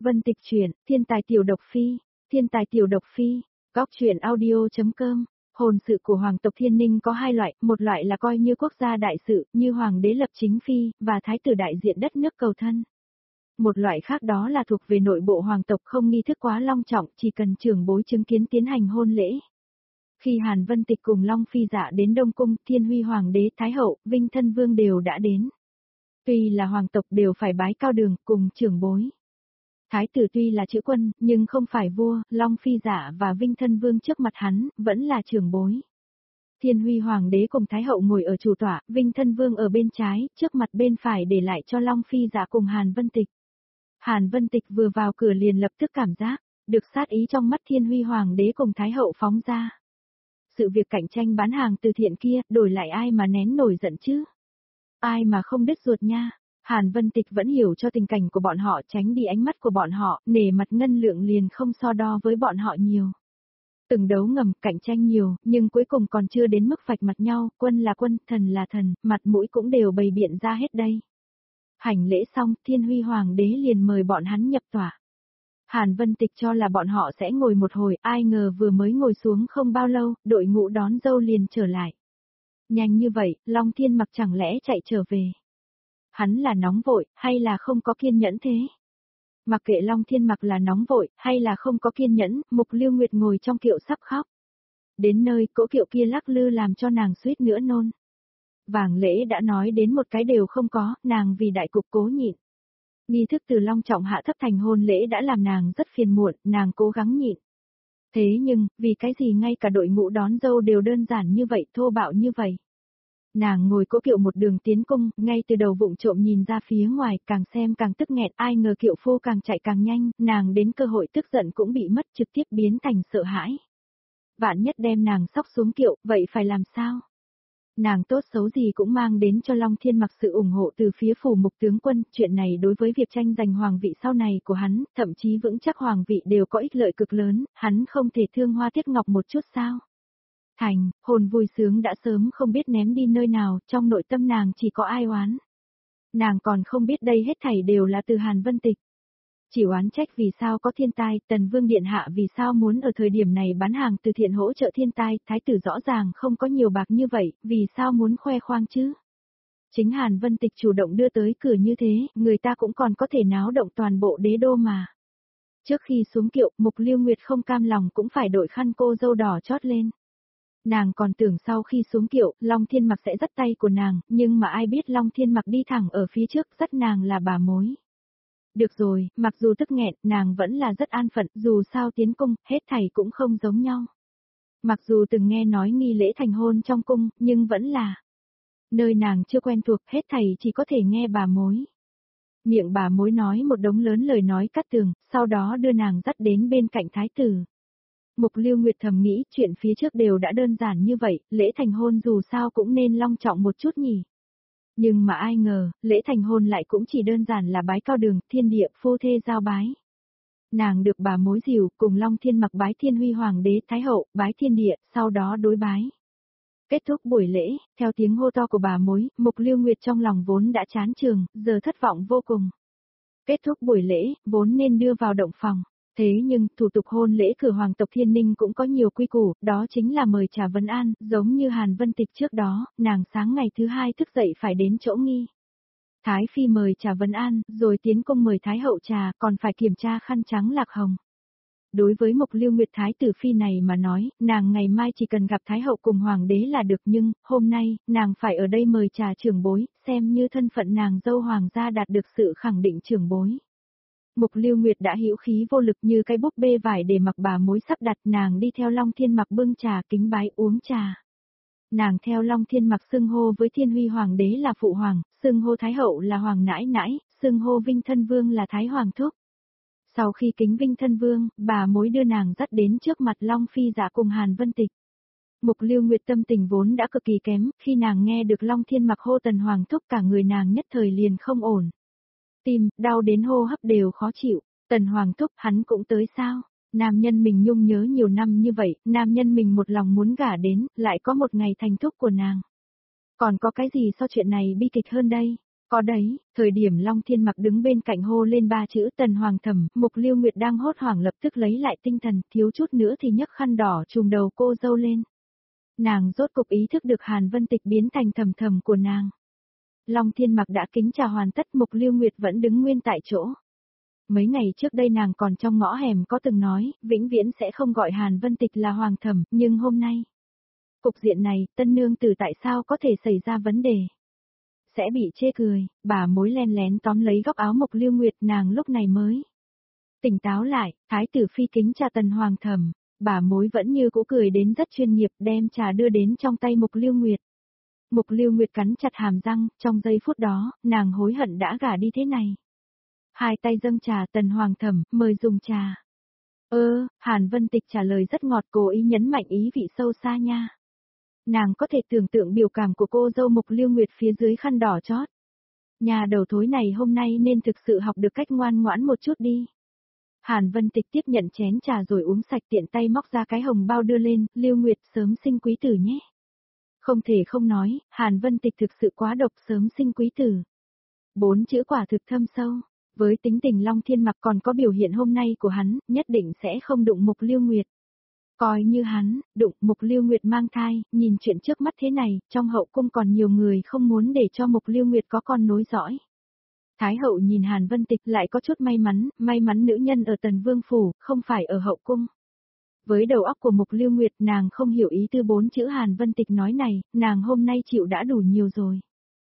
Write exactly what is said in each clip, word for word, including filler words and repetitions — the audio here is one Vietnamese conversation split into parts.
Vân Tịch truyện, Thiên tài tiểu độc phi, Thiên tài tiểu độc phi, góc truyện audio.com. Hôn sự của hoàng tộc Thiên Ninh có hai loại, một loại là coi như quốc gia đại sự, như hoàng đế lập chính phi, và thái tử đại diện đất nước cầu thân. Một loại khác đó là thuộc về nội bộ hoàng tộc không nghi thức quá long trọng, chỉ cần trưởng bối chứng kiến tiến hành hôn lễ. Khi Hàn Vân Tịch cùng Long Phi Dạ đến Đông Cung, Thiên Huy Hoàng đế, Thái hậu, Vinh Thân Vương đều đã đến. Tuy là hoàng tộc đều phải bái cao đường cùng trưởng bối. Thái tử tuy là chữ quân, nhưng không phải vua, Long Phi Dạ và Vinh Thân Vương trước mặt hắn, vẫn là trưởng bối. Thiên Huy Hoàng đế cùng Thái hậu ngồi ở chủ tọa, Vinh Thân Vương ở bên trái, trước mặt bên phải để lại cho Long Phi Dạ cùng Hàn Vân Tịch. Hàn Vân Tịch vừa vào cửa liền lập tức cảm giác, được sát ý trong mắt Thiên Huy Hoàng đế cùng Thái hậu phóng ra. Sự việc cạnh tranh bán hàng từ thiện kia, đổi lại ai mà nén nổi giận chứ? Ai mà không đứt ruột nha? Hàn Vân Tịch vẫn hiểu cho tình cảnh của bọn họ, tránh đi ánh mắt của bọn họ, nể mặt ngân lượng liền không so đo với bọn họ nhiều. Từng đấu ngầm, cạnh tranh nhiều, nhưng cuối cùng còn chưa đến mức vạch mặt nhau, quân là quân, thần là thần, mặt mũi cũng đều bày biện ra hết đây. Hành lễ xong, Thiên Huy Hoàng đế liền mời bọn hắn nhập tòa. Hàn Vân Tịch cho là bọn họ sẽ ngồi một hồi, ai ngờ vừa mới ngồi xuống không bao lâu, đội ngũ đón dâu liền trở lại. Nhanh như vậy, Long Thiên Mặc chẳng lẽ chạy trở về? Hắn là nóng vội, hay là không có kiên nhẫn thế? Mặc kệ Long Thiên Mặc là nóng vội, hay là không có kiên nhẫn, Mục Lưu Nguyệt ngồi trong kiệu sắp khóc. Đến nơi, cỗ kiệu kia lắc lư làm cho nàng suýt nữa nôn. Vàng lễ đã nói đến một cái đều không có, nàng vì đại cục cố nhịn. Nghi thức từ long trọng hạ thấp thành hôn lễ đã làm nàng rất phiền muộn, nàng cố gắng nhịn. Thế nhưng, vì cái gì ngay cả đội ngũ đón dâu đều đơn giản như vậy, thô bạo như vậy. Nàng ngồi cỗ kiệu một đường tiến cung, ngay từ đầu vụng trộm nhìn ra phía ngoài, càng xem càng tức nghẹn, ai ngờ kiệu phu càng chạy càng nhanh, nàng đến cơ hội tức giận cũng bị mất, trực tiếp biến thành sợ hãi. Vạn nhất đem nàng xóc xuống kiệu, vậy phải làm sao? Nàng tốt xấu gì cũng mang đến cho Long Thiên Mặc sự ủng hộ từ phía phủ mục tướng quân, chuyện này đối với việc tranh giành hoàng vị sau này của hắn, thậm chí vững chắc hoàng vị đều có ích lợi cực lớn, hắn không thể thương hoa tiếc ngọc một chút sao? Thành, hồn vui sướng đã sớm không biết ném đi nơi nào, trong nội tâm nàng chỉ có ai oán. Nàng còn không biết đây hết thảy đều là từ Hàn Vân Tịch. Chỉ oán trách vì sao có thiên tai, Tần Vương Điện Hạ vì sao muốn ở thời điểm này bán hàng từ thiện hỗ trợ thiên tai, thái tử rõ ràng không có nhiều bạc như vậy, vì sao muốn khoe khoang chứ? Chính Hàn Vân Tịch chủ động đưa tới cửa như thế, người ta cũng còn có thể náo động toàn bộ đế đô mà. Trước khi xuống kiệu, Mục Lưu Nguyệt không cam lòng cũng phải đội khăn cô dâu đỏ chót lên. Nàng còn tưởng sau khi xuống kiệu, Long Thiên Mặc sẽ dắt tay của nàng, nhưng mà ai biết Long Thiên Mặc đi thẳng ở phía trước dắt nàng là bà mối. Được rồi, mặc dù tức nghẹn, nàng vẫn là rất an phận, dù sao tiến cung, hết thảy cũng không giống nhau. Mặc dù từng nghe nói nghi lễ thành hôn trong cung, nhưng vẫn là nơi nàng chưa quen thuộc, hết thảy chỉ có thể nghe bà mối. Miệng bà mối nói một đống lớn lời nói cắt tường, sau đó đưa nàng dắt đến bên cạnh thái tử. Mục Lưu Nguyệt thầm nghĩ, chuyện phía trước đều đã đơn giản như vậy, lễ thành hôn dù sao cũng nên long trọng một chút nhỉ. Nhưng mà ai ngờ, lễ thành hôn lại cũng chỉ đơn giản là bái cao đường, thiên địa, phu thê giao bái. Nàng được bà mối dìu, cùng Long Thiên Mặc bái Thiên Huy Hoàng đế, Thái hậu, bái thiên địa, sau đó đối bái. Kết thúc buổi lễ, theo tiếng hô to của bà mối, Mục Lưu Nguyệt trong lòng vốn đã chán trường, giờ thất vọng vô cùng. Kết thúc buổi lễ, vốn nên đưa vào động phòng. Thế nhưng, thủ tục hôn lễ cửa hoàng tộc Thiên Ninh cũng có nhiều quy củ, đó chính là mời trà vấn an, giống như Hàn Vân Tịch trước đó, nàng sáng ngày thứ hai thức dậy phải đến chỗ nghi. Thái phi mời trà vấn an, rồi tiến cung mời Thái hậu trà, còn phải kiểm tra khăn trắng lạc hồng. Đối với Mục Lưu Nguyệt Thái tử phi này mà nói, nàng ngày mai chỉ cần gặp Thái hậu cùng hoàng đế là được, nhưng, hôm nay, nàng phải ở đây mời trà trưởng bối, xem như thân phận nàng dâu hoàng gia đạt được sự khẳng định trưởng bối. Mục Lưu Nguyệt đã hữu khí vô lực như cái búp bê vải để mặc bà mối sắp đặt, nàng đi theo Long Thiên Mặc bưng trà kính bái uống trà. Nàng theo Long Thiên Mặc xưng hô với Thiên Huy Hoàng đế là phụ hoàng, xưng hô Thái hậu là hoàng nãi nãi, xưng hô Vinh Thân Vương là Thái hoàng thúc. Sau khi kính Vinh Thân Vương, bà mối đưa nàng dắt đến trước mặt Long Phi Dạ cùng Hàn Vân Tịch. Mục Lưu Nguyệt tâm tình vốn đã cực kỳ kém, khi nàng nghe được Long Thiên Mặc hô Tần hoàng thúc cả người nàng nhất thời liền không ổn. Tim, đau đến hô hấp đều khó chịu, Tần hoàng thúc hắn cũng tới sao? Nam nhân mình nhung nhớ nhiều năm như vậy, nam nhân mình một lòng muốn gả đến, lại có một ngày thành thúc của nàng. Còn có cái gì so chuyện này bi kịch hơn đây? Có đấy, thời điểm Long Thiên Mặc đứng bên cạnh hô lên ba chữ Tần Hoàng Thẩm, Mục Lưu Nguyệt đang hốt hoảng lập tức lấy lại tinh thần, thiếu chút nữa thì nhấc khăn đỏ trùm đầu cô dâu lên. Nàng rốt cục ý thức được Hàn Vân Tịch biến thành thầm thầm của nàng. Long Thiên Mặc đã kính chào hoàn tất, Mục Lưu Nguyệt vẫn đứng nguyên tại chỗ. Mấy ngày trước đây nàng còn trong ngõ hẻm có từng nói, vĩnh viễn sẽ không gọi Hàn Vân Tịch là Hoàng Thẩm, nhưng hôm nay. Cục diện này, tân nương tử tại sao có thể xảy ra vấn đề? Sẽ bị chê cười, bà mối len lén tóm lấy góc áo Mục Lưu Nguyệt, nàng lúc này mới tỉnh táo lại, thái tử phi kính trà Tần Hoàng Thẩm, bà mối vẫn như cũ cười đến rất chuyên nghiệp, đem trà đưa đến trong tay Mục Lưu Nguyệt. Mục Lưu Nguyệt cắn chặt hàm răng, trong giây phút đó, nàng hối hận đã gả đi thế này. Hai tay dâng trà, Tần Hoàng Thẩm, mời dùng trà. Ơ, Hàn Vân Tịch trả lời rất ngọt, cố ý nhấn mạnh ý vị sâu xa nha. Nàng có thể tưởng tượng biểu cảm của cô dâu Mục Lưu Nguyệt phía dưới khăn đỏ chót. Nhà đầu thối này hôm nay nên thực sự học được cách ngoan ngoãn một chút đi. Hàn Vân Tịch tiếp nhận chén trà rồi uống sạch, tiện tay móc ra cái hồng bao đưa lên, Lưu Nguyệt sớm sinh quý tử nhé. Không thể không nói, Hàn Vân Tịch thực sự quá độc, sớm sinh quý tử. Bốn chữ quả thực thâm sâu, với tính tình Long Thiên Mặc còn có biểu hiện hôm nay của hắn, nhất định sẽ không đụng Mục Lưu Nguyệt. Coi như hắn, đụng Mục Lưu Nguyệt mang thai, nhìn chuyện trước mắt thế này, trong hậu cung còn nhiều người không muốn để cho Mục Lưu Nguyệt có con nối dõi. Thái hậu nhìn Hàn Vân Tịch lại có chút may mắn, may mắn nữ nhân ở Tần Vương Phủ, không phải ở hậu cung. Với đầu óc của Mục Lưu Nguyệt, nàng không hiểu ý tư bốn chữ Hàn Vân Tịch nói này, nàng hôm nay chịu đã đủ nhiều rồi.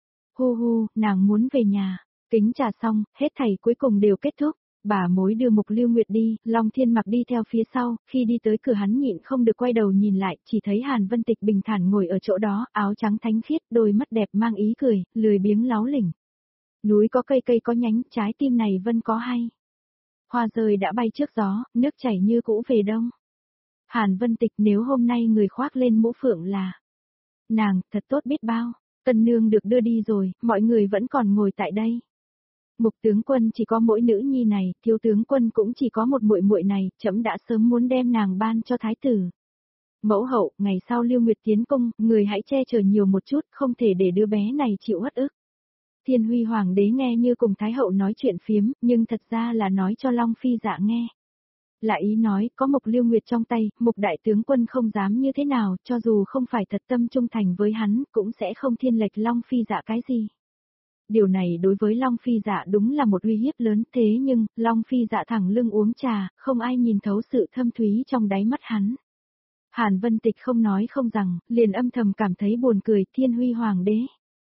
Hu hu, nàng muốn về nhà, kính trà xong, hết thảy cuối cùng đều kết thúc. Bà mối đưa Mục Lưu Nguyệt đi, Long Thiên Mặc đi theo phía sau, khi đi tới cửa hắn nhịn không được quay đầu nhìn lại, chỉ thấy Hàn Vân Tịch bình thản ngồi ở chỗ đó, áo trắng thánh khiết, đôi mắt đẹp mang ý cười, lười biếng láu lỉnh. Núi có cây cây có nhánh, trái tim này Vân có hay. Hoa rơi đã bay trước gió, nước chảy như cũ về đông. Hàn Vân Tịch, nếu hôm nay người khoác lên mũ phượng là nàng, thật tốt biết bao. Tân nương được đưa đi rồi, mọi người vẫn còn ngồi tại đây. Mục tướng quân chỉ có mỗi nữ nhi này, thiếu tướng quân cũng chỉ có một muội muội này, trẫm đã sớm muốn đem nàng ban cho thái tử. Mẫu hậu, ngày sau Lưu Nguyệt tiến cung, người hãy che chở nhiều một chút, không thể để đứa bé này chịu uất ức. Thiên Huy Hoàng đế nghe như cùng thái hậu nói chuyện phiếm, nhưng thật ra là nói cho Long Phi Dạ nghe. Là ý nói, có Mục Lưu Nguyệt trong tay, Mục đại tướng quân không dám như thế nào, cho dù không phải thật tâm trung thành với hắn, cũng sẽ không thiên lệch Long Phi Dạ cái gì. Điều này đối với Long Phi Dạ đúng là một uy hiếp lớn, thế nhưng, Long Phi Dạ thẳng lưng uống trà, không ai nhìn thấu sự thâm thúy trong đáy mắt hắn. Hàn Vân Tịch không nói không rằng, liền âm thầm cảm thấy buồn cười, Thiên Huy Hoàng đế.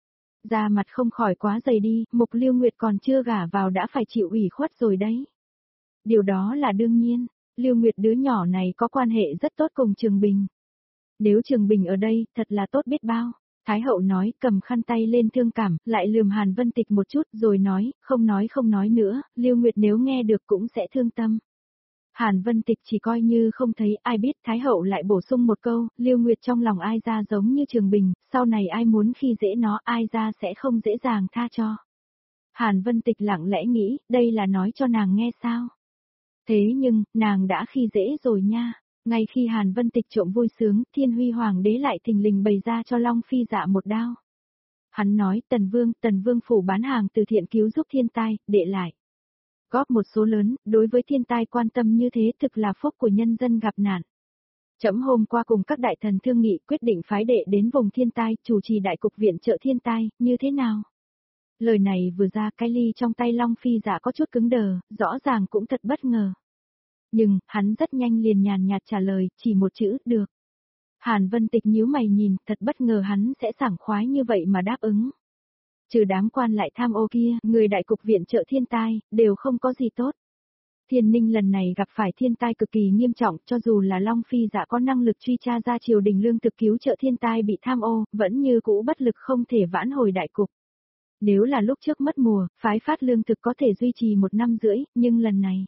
Da mặt không khỏi quá dày đi, Mục Lưu Nguyệt còn chưa gả vào đã phải chịu ủy khuất rồi đấy. Điều đó là đương nhiên, Lưu Nguyệt đứa nhỏ này có quan hệ rất tốt cùng Trường Bình. Nếu Trường Bình ở đây, thật là tốt biết bao. Thái hậu nói, cầm khăn tay lên thương cảm, lại lườm Hàn Vân Tịch một chút rồi nói, không nói không nói nữa, Lưu Nguyệt nếu nghe được cũng sẽ thương tâm. Hàn Vân Tịch chỉ coi như không thấy, ai biết Thái hậu lại bổ sung một câu, Lưu Nguyệt trong lòng ai ra giống như Trường Bình, sau này ai muốn khi dễ nó ai ra sẽ không dễ dàng tha cho. Hàn Vân Tịch lặng lẽ nghĩ, đây là nói cho nàng nghe sao? Thế nhưng, nàng đã khi dễ rồi nha. Ngay khi Hàn Vân Tịch trộm vui sướng, Thiên Huy Hoàng đế lại thình lình bày ra cho Long Phi Dạ một đao. Hắn nói, Tần Vương, Tần Vương phủ bán hàng từ thiện cứu giúp thiên tai, đệ lại. Góp một số lớn, đối với thiên tai quan tâm như thế thực là phúc của nhân dân gặp nạn. Trẫm hôm qua cùng các đại thần thương nghị quyết định phái đệ đến vùng thiên tai, chủ trì đại cục viện trợ thiên tai, như thế nào? Lời này vừa ra, cái ly trong tay Long Phi Dạ có chút cứng đờ, rõ ràng cũng thật bất ngờ. Nhưng, hắn rất nhanh liền nhàn nhạt trả lời, chỉ một chữ, được. Hàn Vân Tịch nhíu mày nhìn, thật bất ngờ hắn sẽ sảng khoái như vậy mà đáp ứng. Trừ đám quan lại tham ô kia, người đại cục viện trợ thiên tai, đều không có gì tốt. Thiên Ninh lần này gặp phải thiên tai cực kỳ nghiêm trọng, cho dù là Long Phi Dạ có năng lực truy tra ra triều đình lương thực cứu trợ thiên tai bị tham ô, vẫn như cũ bất lực không thể vãn hồi đại cục. Nếu là lúc trước mất mùa, phái phát lương thực có thể duy trì một năm rưỡi, nhưng lần này,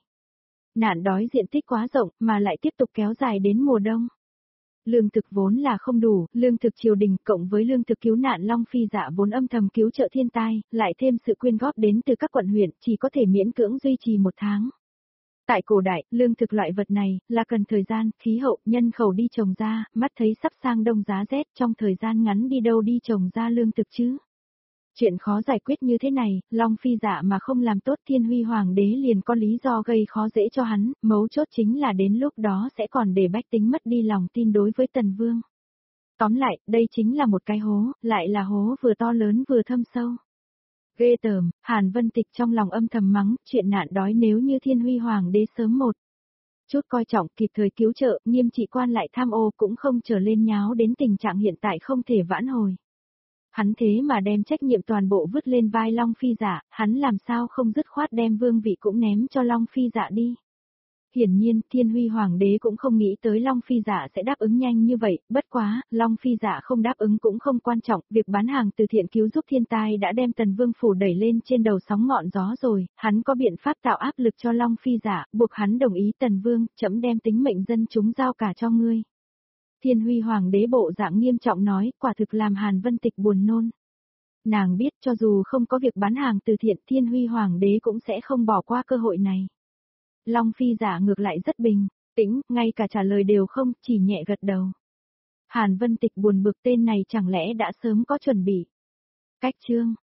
nạn đói diện tích quá rộng mà lại tiếp tục kéo dài đến mùa đông. Lương thực vốn là không đủ, lương thực triều đình cộng với lương thực cứu nạn Long Phi Dạ vốn âm thầm cứu trợ thiên tai, lại thêm sự quyên góp đến từ các quận huyện, chỉ có thể miễn cưỡng duy trì một tháng. Tại cổ đại, lương thực loại vật này, là cần thời gian, khí hậu, nhân khẩu đi trồng ra, mắt thấy sắp sang đông giá rét trong thời gian ngắn đi đâu đi trồng ra lương thực chứ. Chuyện khó giải quyết như thế này, Long Phi Dạ mà không làm tốt Thiên Huy Hoàng đế liền có lý do gây khó dễ cho hắn, mấu chốt chính là đến lúc đó sẽ còn để bách tính mất đi lòng tin đối với Tần Vương. Tóm lại, đây chính là một cái hố, lại là hố vừa to lớn vừa thâm sâu. Ghê tởm, Hàn Vân Tịch trong lòng âm thầm mắng, chuyện nạn đói nếu như Thiên Huy Hoàng đế sớm một chút coi trọng kịp thời cứu trợ, nghiêm trị quan lại tham ô cũng không trở lên nháo đến tình trạng hiện tại không thể vãn hồi. Hắn thế mà đem trách nhiệm toàn bộ vứt lên vai Long Phi Dạ, hắn làm sao không dứt khoát đem vương vị cũng ném cho Long Phi Dạ đi. Hiển nhiên, Thiên Huy Hoàng đế cũng không nghĩ tới Long Phi Dạ sẽ đáp ứng nhanh như vậy, bất quá, Long Phi Dạ không đáp ứng cũng không quan trọng, việc bán hàng từ thiện cứu giúp thiên tai đã đem Tần Vương phủ đẩy lên trên đầu sóng ngọn gió rồi, hắn có biện pháp tạo áp lực cho Long Phi Dạ, buộc hắn đồng ý Tần Vương, chấm đem tính mệnh dân chúng giao cả cho ngươi. Thiên Huy Hoàng đế bộ dạng nghiêm trọng nói, quả thực làm Hàn Vân Tịch buồn nôn. Nàng biết cho dù không có việc bán hàng từ thiện Thiên Huy Hoàng đế cũng sẽ không bỏ qua cơ hội này. Long Phi Dạ ngược lại rất bình tĩnh, ngay cả trả lời đều không, chỉ nhẹ gật đầu. Hàn Vân Tịch buồn bực tên này chẳng lẽ đã sớm có chuẩn bị. Cách chương